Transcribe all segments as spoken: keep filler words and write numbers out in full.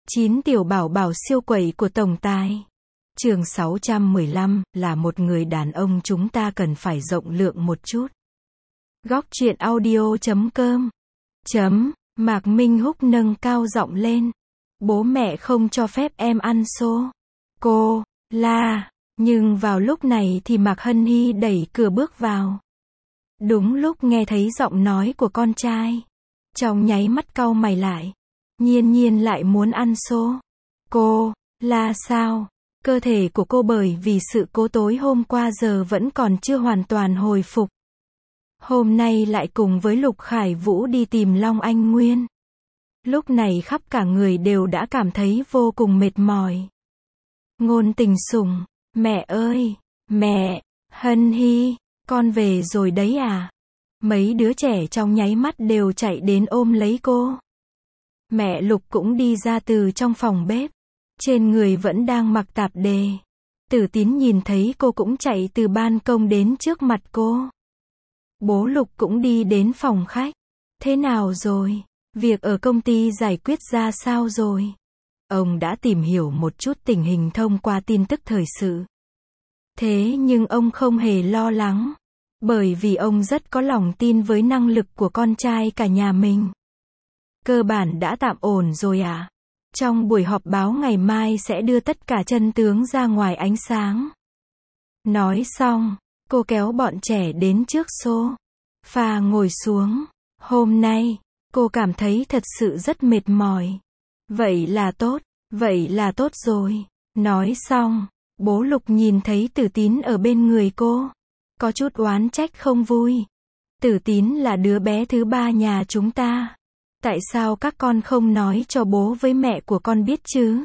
chín tiểu bảo bảo siêu quẩy của tổng tài. Chương sáu trăm mười lăm, là một người đàn ông chúng ta cần phải rộng lượng một chút. Góc truyện audio chấm com. Chấm, Mạc Minh Húc nâng cao giọng lên. Bố mẹ không cho phép em ăn sô cô la. Nhưng vào lúc này thì Mạc Hân Hy đẩy cửa bước vào. Đúng lúc nghe thấy giọng nói của con trai. Trong nháy mắt cau mày lại. Nhiên Nhiên lại muốn ăn sô cô la sao? Cơ thể của cô bởi vì sự cố tối hôm qua giờ vẫn còn chưa hoàn toàn hồi phục. Hôm nay lại cùng với Lục Khải Vũ đi tìm Long Anh Nguyên. Lúc này khắp cả người đều đã cảm thấy vô cùng mệt mỏi. Ngôn Tình Sủng, mẹ ơi, mẹ, Hân Hy, con về rồi đấy à? Mấy đứa trẻ trong nháy mắt đều chạy đến ôm lấy cô. Mẹ Lục cũng đi ra từ trong phòng bếp. Trên người vẫn đang mặc tạp dề. Tử Tín nhìn thấy cô cũng chạy từ ban công đến trước mặt cô. Bố Lục cũng đi đến phòng khách. Thế nào rồi? Việc ở công ty giải quyết ra sao rồi? Ông đã tìm hiểu một chút tình hình thông qua tin tức thời sự. Thế nhưng ông không hề lo lắng. Bởi vì ông rất có lòng tin với năng lực của con trai cả nhà mình. Cơ bản đã tạm ổn rồi à? Trong buổi họp báo ngày mai sẽ đưa tất cả chân tướng ra ngoài ánh sáng. Nói xong, cô kéo bọn trẻ đến trước sofa ngồi xuống. Hôm nay, cô cảm thấy thật sự rất mệt mỏi. Vậy là tốt, vậy là tốt rồi. Nói xong, bố Lục nhìn thấy Tử Tín ở bên người cô. Có chút oán trách không vui. Tử Tín là đứa bé thứ ba nhà chúng ta. Tại sao các con không nói cho bố với mẹ của con biết chứ?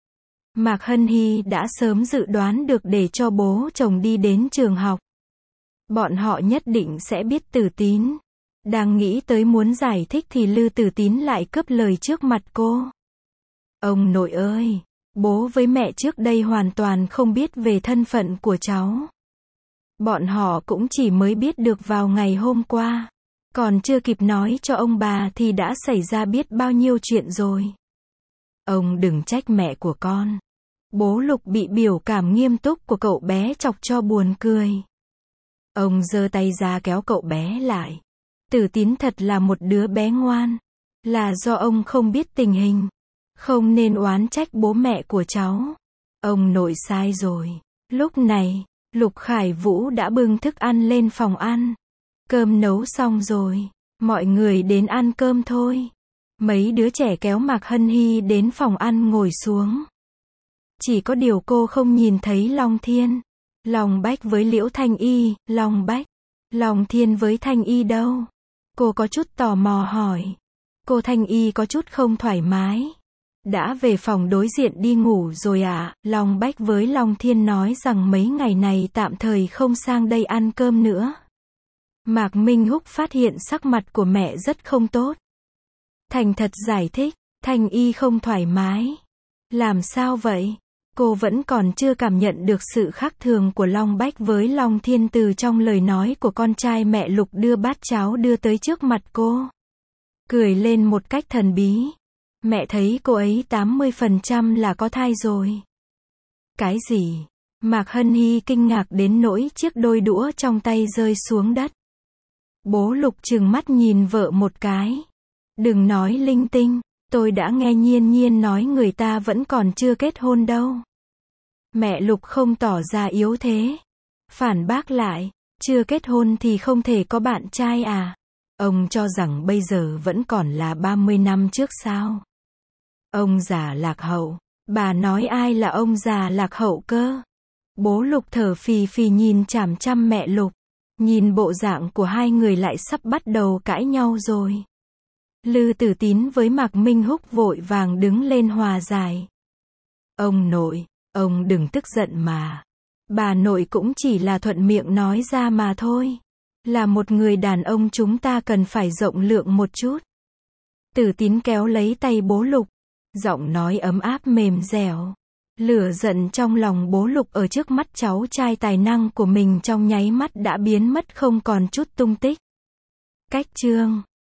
Mạc Hân Hy đã sớm dự đoán được để cho bố chồng đi đến trường học. Bọn họ nhất định sẽ biết Tử Tín. Đang nghĩ tới muốn giải thích thì Lư Tử Tín lại cướp lời trước mặt cô. Ông nội ơi, bố với mẹ trước đây hoàn toàn không biết về thân phận của cháu. Bọn họ cũng chỉ mới biết được vào ngày hôm qua. Còn chưa kịp nói cho ông bà thì đã xảy ra biết bao nhiêu chuyện rồi. Ông đừng trách mẹ của con. Bố Lục bị biểu cảm nghiêm túc của cậu bé chọc cho buồn cười. Ông giơ tay ra kéo cậu bé lại. Tử Tín thật là một đứa bé ngoan. Là do ông không biết tình hình. Không nên oán trách bố mẹ của cháu. Ông nội sai rồi. Lúc này, Lục Khải Vũ đã bưng thức ăn lên phòng ăn. Cơm nấu xong rồi, mọi người đến ăn cơm thôi. Mấy đứa trẻ kéo Mạc Hân Hy đến phòng ăn ngồi xuống. Chỉ có điều cô không nhìn thấy Long Thiên, Long Bách với Liễu Thanh Y. Long Bách, Long Thiên với Thanh Y đâu? Cô có chút tò mò hỏi. Cô Thanh Y có chút không thoải mái. Đã về phòng đối diện đi ngủ rồi à? Long Bách với Long Thiên nói rằng mấy ngày này tạm thời không sang đây ăn cơm nữa. Mạc Minh Húc phát hiện sắc mặt của mẹ rất không tốt. Thành thật giải thích, Thanh Y không thoải mái. Làm sao vậy? Cô vẫn còn chưa cảm nhận được sự khác thường của Long Bách với Long Thiên từ trong lời nói của con trai mẹ Lục đưa bát cháo đưa tới trước mặt cô. Cười lên một cách thần bí. Mẹ thấy cô ấy tám mươi phần trăm là có thai rồi. Cái gì? Mạc Hân Hy kinh ngạc đến nỗi chiếc đôi đũa trong tay rơi xuống đất. Bố Lục trừng mắt nhìn vợ một cái. Đừng nói linh tinh, tôi đã nghe Nhiên Nhiên nói người ta vẫn còn chưa kết hôn đâu. Mẹ Lục không tỏ ra yếu thế. Phản bác lại, chưa kết hôn thì không thể có bạn trai à? Ông cho rằng bây giờ vẫn còn là ba mươi năm trước sao? Ông già lạc hậu. Bà nói ai là ông già lạc hậu cơ? Bố Lục thở phì phì nhìn chằm chằm mẹ Lục. Nhìn bộ dạng của hai người lại sắp bắt đầu cãi nhau rồi. Lư Tử Tín với Mạc Minh Húc vội vàng đứng lên hòa giải. Ông nội, ông đừng tức giận mà. Bà nội cũng chỉ là thuận miệng nói ra mà thôi. Là một người đàn ông chúng ta cần phải rộng lượng một chút. Tử Tín kéo lấy tay bố Lục. Giọng nói ấm áp mềm dẻo. Lửa giận trong lòng bố Lục ở trước mắt cháu trai tài năng của mình trong nháy mắt đã biến mất không còn chút tung tích. Cách chương